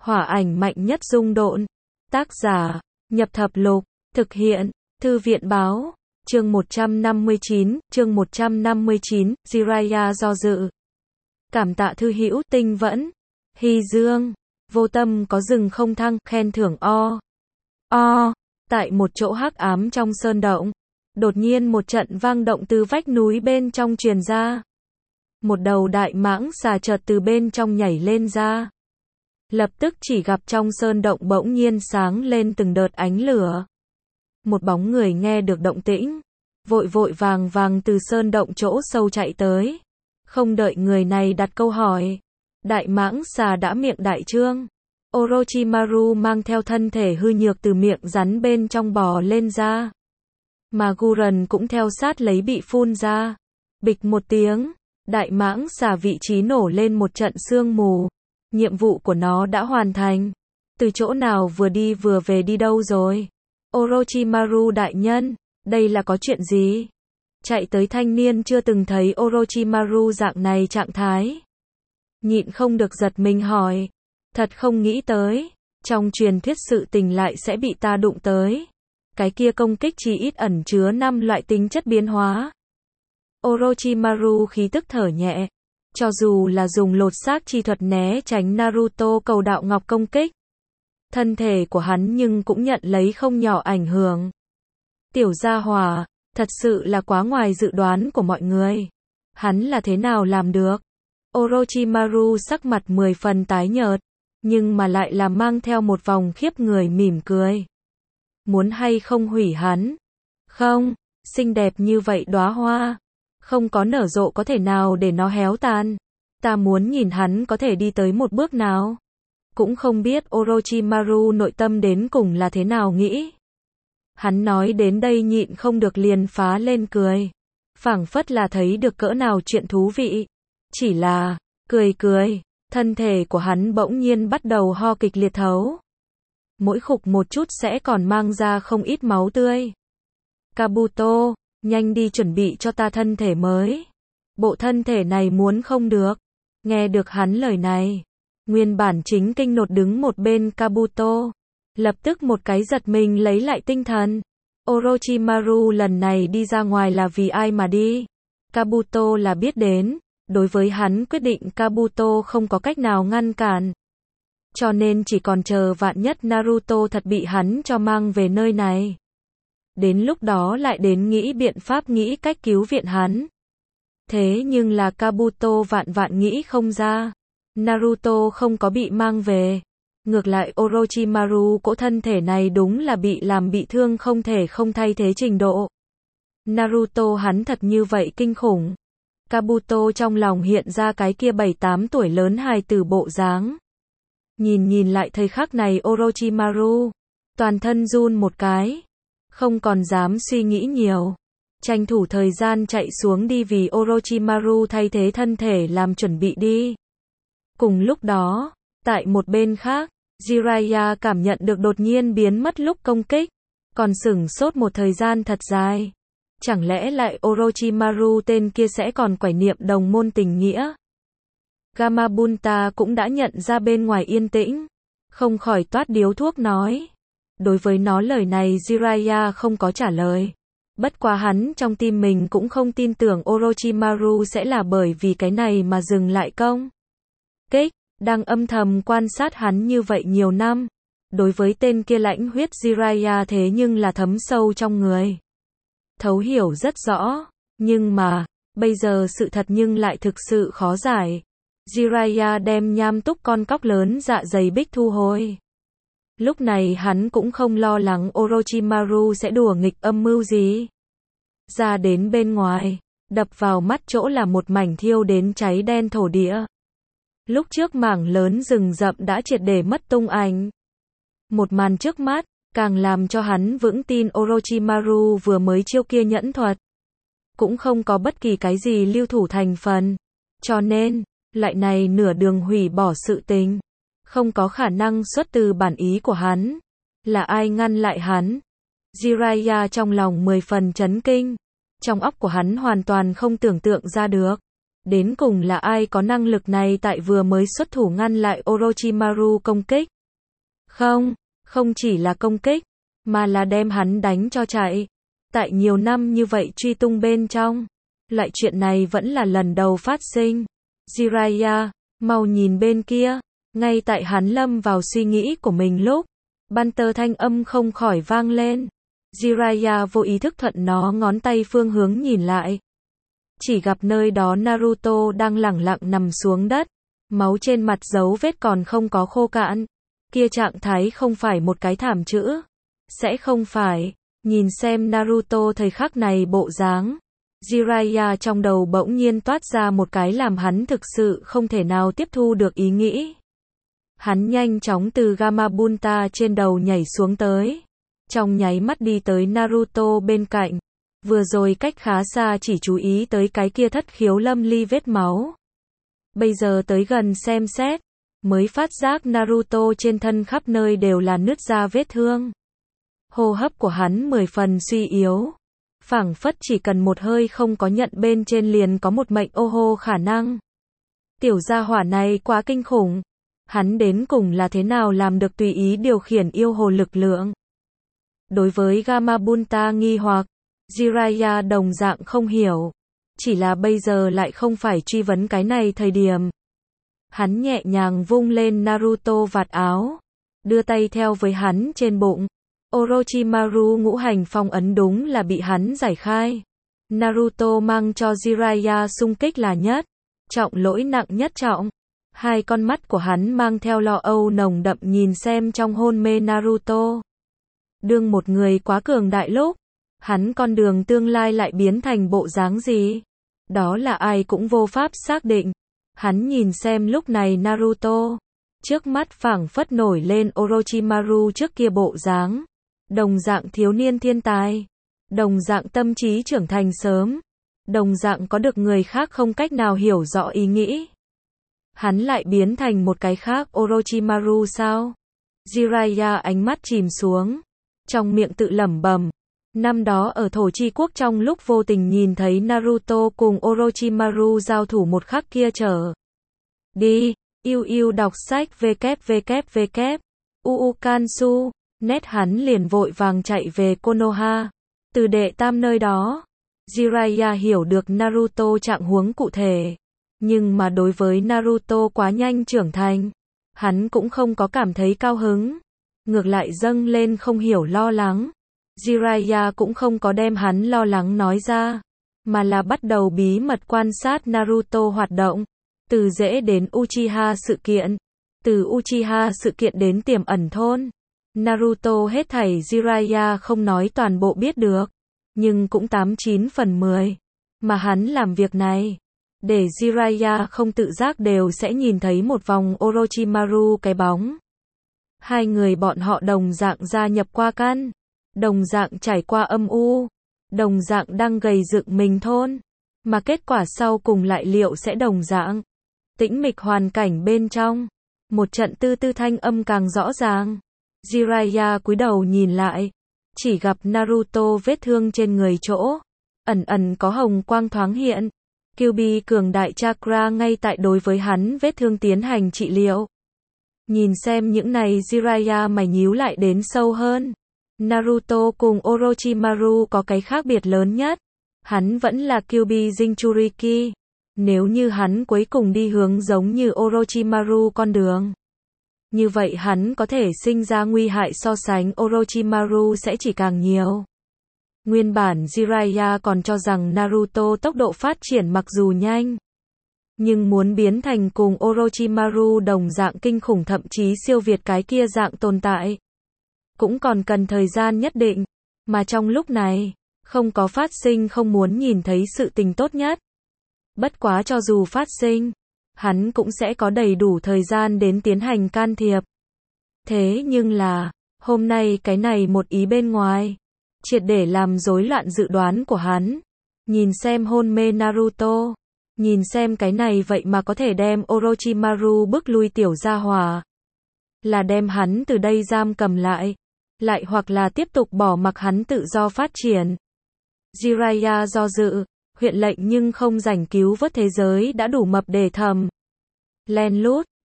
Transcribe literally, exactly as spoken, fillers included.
Hỏa ảnh mạnh nhất dung độn. Tác giả, Nhập Thập Lục, thực hiện, Thư viện Báo, chương một trăm năm mươi chín, chương một trăm năm mươi chín, Jiraiya do dự. Cảm tạ thư hữu Tinh Vẫn, Hy Dương, vô tâm có rừng không thăng, khen thưởng o. O, tại một chỗ hắc ám trong sơn động, đột nhiên một trận vang động từ vách núi bên trong truyền ra. Một đầu đại mãng xà chợt từ bên trong nhảy lên ra. Lập tức chỉ gặp trong sơn động bỗng nhiên sáng lên từng đợt ánh lửa. Một bóng người nghe được động tĩnh, vội vội vàng vàng từ sơn động chỗ sâu chạy tới. Không đợi người này đặt câu hỏi, đại mãng xà đã miệng đại trương. Orochimaru mang theo thân thể hư nhược từ miệng rắn bên trong bò lên ra. Mà Guren cũng theo sát lấy bị phun ra. Bịch một tiếng, đại mãng xà vị trí nổ lên một trận sương mù. Nhiệm vụ của nó đã hoàn thành. Từ chỗ nào vừa đi vừa về đi đâu rồi? Orochimaru đại nhân, đây là có chuyện gì? Chạy tới thanh niên chưa từng thấy Orochimaru dạng này trạng thái. Nhịn không được giật mình hỏi. Thật không nghĩ tới, trong truyền thuyết sự tình lại sẽ bị ta đụng tới. Cái kia công kích chỉ ít ẩn chứa năm loại tính chất biến hóa. Orochimaru khí tức thở nhẹ. Cho dù là dùng lột xác chi thuật né tránh Naruto cầu đạo ngọc công kích, thân thể của hắn nhưng cũng nhận lấy không nhỏ ảnh hưởng. Tiểu gia hỏa, thật sự là quá ngoài dự đoán của mọi người. Hắn là thế nào làm được? Orochimaru sắc mặt mười phần tái nhợt, nhưng mà lại là mang theo một vòng khiếp người mỉm cười. Muốn hay không hủy hắn? Không, xinh đẹp như vậy đóa hoa, không có nở rộ có thể nào để nó héo tàn. Ta muốn nhìn hắn có thể đi tới một bước nào. Cũng không biết Orochimaru nội tâm đến cùng là thế nào nghĩ. Hắn nói đến đây nhịn không được liền phá lên cười. Phảng phất là thấy được cỡ nào chuyện thú vị. Chỉ là, cười cười, thân thể của hắn bỗng nhiên bắt đầu ho kịch liệt thấu. Mỗi khục một chút sẽ còn mang ra không ít máu tươi. Kabuto, nhanh đi chuẩn bị cho ta thân thể mới. Bộ thân thể này muốn không được. Nghe được hắn lời này, nguyên bản chính kinh nột đứng một bên Kabuto, lập tức một cái giật mình lấy lại tinh thần. Orochimaru lần này đi ra ngoài là vì ai mà đi? Kabuto là biết đến, đối với hắn quyết định Kabuto không có cách nào ngăn cản. Cho nên chỉ còn chờ vạn nhất Naruto thật bị hắn cho mang về nơi này. Đến lúc đó lại đến nghĩ biện pháp nghĩ cách cứu viện hắn. Thế nhưng là Kabuto vạn vạn nghĩ không ra. Naruto không có bị mang về. Ngược lại Orochimaru cỗ thân thể này đúng là bị làm bị thương không thể không thay thế trình độ. Naruto hắn thật như vậy kinh khủng. Kabuto trong lòng hiện ra cái kia bảy tám tuổi lớn hài tử bộ dáng. Nhìn nhìn lại thời khắc này Orochimaru, toàn thân run một cái. Không còn dám suy nghĩ nhiều. Tranh thủ thời gian chạy xuống đi vì Orochimaru thay thế thân thể làm chuẩn bị đi. Cùng lúc đó, tại một bên khác, Jiraiya cảm nhận được đột nhiên biến mất lúc công kích. Còn sửng sốt một thời gian thật dài. Chẳng lẽ lại Orochimaru tên kia sẽ còn quải niệm đồng môn tình nghĩa? Gamabunta cũng đã nhận ra bên ngoài yên tĩnh. Không khỏi toát điếu thuốc nói. Đối với nó lời này Jiraiya không có trả lời. Bất quá hắn trong tim mình cũng không tin tưởng Orochimaru sẽ là bởi vì cái này mà dừng lại công kích. Đang âm thầm quan sát hắn như vậy nhiều năm. Đối với tên kia lãnh huyết Jiraiya thế nhưng là thấm sâu trong người. Thấu hiểu rất rõ. Nhưng mà, bây giờ sự thật nhưng lại thực sự khó giải. Jiraiya đem nham túc con cóc lớn dạ dày bích thu hồi. Lúc này hắn cũng không lo lắng Orochimaru sẽ đùa nghịch âm mưu gì. Ra đến bên ngoài, đập vào mắt chỗ là một mảnh thiêu đến cháy đen thổ địa. Lúc trước mảng lớn rừng rậm đã triệt để mất tung ảnh. Một màn trước mắt, càng làm cho hắn vững tin Orochimaru vừa mới chiêu kia nhẫn thuật. Cũng không có bất kỳ cái gì lưu thủ thành phần. Cho nên, lại này nửa đường hủy bỏ sự tình. Không có khả năng xuất từ bản ý của hắn. Là ai ngăn lại hắn? Jiraiya trong lòng mười phần chấn kinh. Trong óc của hắn hoàn toàn không tưởng tượng ra được. Đến cùng là ai có năng lực này tại vừa mới xuất thủ ngăn lại Orochimaru công kích? Không, không chỉ là công kích, mà là đem hắn đánh cho chạy. Tại nhiều năm như vậy truy tung bên trong, loại chuyện này vẫn là lần đầu phát sinh. Jiraiya, mau nhìn bên kia. Ngay tại hắn lâm vào suy nghĩ của mình lúc, Banter thanh âm không khỏi vang lên. Jiraiya vô ý thức thuận nó ngón tay phương hướng nhìn lại. Chỉ gặp nơi đó Naruto đang lẳng lặng nằm xuống đất, máu trên mặt dấu vết còn không có khô cạn. Kia trạng thái không phải một cái thảm chữ. Sẽ không phải. Nhìn xem Naruto thời khắc này bộ dáng. Jiraiya trong đầu bỗng nhiên toát ra một cái làm hắn thực sự không thể nào tiếp thu được ý nghĩ. Hắn nhanh chóng từ Gamabunta trên đầu nhảy xuống tới. Trong nháy mắt đi tới Naruto bên cạnh. Vừa rồi cách khá xa chỉ chú ý tới cái kia thất khiếu lâm ly vết máu. Bây giờ tới gần xem xét, mới phát giác Naruto trên thân khắp nơi đều là nứt ra vết thương. Hô hấp của hắn mười phần suy yếu. Phảng phất chỉ cần một hơi không có nhận bên trên liền có một mệnh ô hô khả năng. Tiểu gia hỏa này quá kinh khủng. Hắn đến cùng là thế nào làm được tùy ý điều khiển yêu hồ lực lượng? Đối với Gamabunta nghi hoặc, Jiraiya đồng dạng không hiểu. Chỉ là bây giờ lại không phải truy vấn cái này thời điểm. Hắn nhẹ nhàng vung lên Naruto vạt áo. Đưa tay theo với hắn trên bụng. Orochimaru ngũ hành phong ấn đúng là bị hắn giải khai. Naruto mang cho Jiraiya xung kích là nhất trọng lỗi nặng nhất trọng. Hai con mắt của hắn mang theo lo âu nồng đậm nhìn xem trong hôn mê Naruto. Đương một người quá cường đại lúc, hắn con đường tương lai lại biến thành bộ dáng gì? Đó là ai cũng vô pháp xác định. Hắn nhìn xem lúc này Naruto. Trước mắt phảng phất nổi lên Orochimaru trước kia bộ dáng. Đồng dạng thiếu niên thiên tài. Đồng dạng tâm trí trưởng thành sớm. Đồng dạng có được người khác không cách nào hiểu rõ ý nghĩ. Hắn lại biến thành một cái khác Orochimaru sao? Jiraiya ánh mắt chìm xuống. Trong miệng tự lẩm bẩm. Năm đó ở Thổ Chi Quốc trong lúc vô tình nhìn thấy Naruto cùng Orochimaru giao thủ một khắc kia trở. Đi, yêu yêu đọc sách www. Uu Kansu. Nét hắn liền vội vàng chạy về Konoha. Từ đệ tam nơi đó. Jiraiya hiểu được Naruto trạng huống cụ thể. Nhưng mà đối với Naruto quá nhanh trưởng thành, hắn cũng không có cảm thấy cao hứng. Ngược lại dâng lên không hiểu lo lắng. Jiraiya cũng không có đem hắn lo lắng nói ra, mà là bắt đầu bí mật quan sát Naruto hoạt động. Từ dễ đến Uchiha sự kiện. Từ Uchiha sự kiện đến tiềm ẩn thôn. Naruto hết thảy Jiraiya không nói toàn bộ biết được. Nhưng cũng tám chín phần mười. Mà hắn làm việc này. Để Jiraiya không tự giác đều sẽ nhìn thấy một vòng Orochimaru cái bóng. Hai người bọn họ đồng dạng gia nhập qua căn. Đồng dạng trải qua âm u. Đồng dạng đang gầy dựng mình thôn. Mà kết quả sau cùng lại liệu sẽ đồng dạng. Tĩnh mịch hoàn cảnh bên trong. Một trận tư tư thanh âm càng rõ ràng. Jiraiya cúi đầu nhìn lại. Chỉ gặp Naruto vết thương trên người chỗ. Ẩn ẩn có hồng quang thoáng hiện. Kyuubi cường đại chakra ngay tại đối với hắn vết thương tiến hành trị liệu. Nhìn xem những này Jiraiya mày nhíu lại đến sâu hơn. Naruto cùng Orochimaru có cái khác biệt lớn nhất. Hắn vẫn là Kyuubi Jinchuriki. Nếu như hắn cuối cùng đi hướng giống như Orochimaru con đường. Như vậy hắn có thể sinh ra nguy hại so sánh Orochimaru sẽ chỉ càng nhiều. Nguyên bản Jiraiya còn cho rằng Naruto tốc độ phát triển mặc dù nhanh. Nhưng muốn biến thành cùng Orochimaru đồng dạng kinh khủng thậm chí siêu việt cái kia dạng tồn tại. Cũng còn cần thời gian nhất định. Mà trong lúc này, không có phát sinh không muốn nhìn thấy sự tình tốt nhất. Bất quá cho dù phát sinh, hắn cũng sẽ có đầy đủ thời gian đến tiến hành can thiệp. Thế nhưng là, hôm nay cái này một ý bên ngoài, triệt để làm rối loạn dự đoán của hắn. Nhìn xem hôn mê Naruto, nhìn xem cái này vậy mà có thể đem Orochimaru bức lui tiểu gia hỏa. Là đem hắn từ đây giam cầm lại, lại hoặc là tiếp tục bỏ mặc hắn tự do phát triển. Jiraiya do dự, huyện lệnh nhưng không rảnh cứu vớt thế giới đã đủ mập để thầm. Len lút.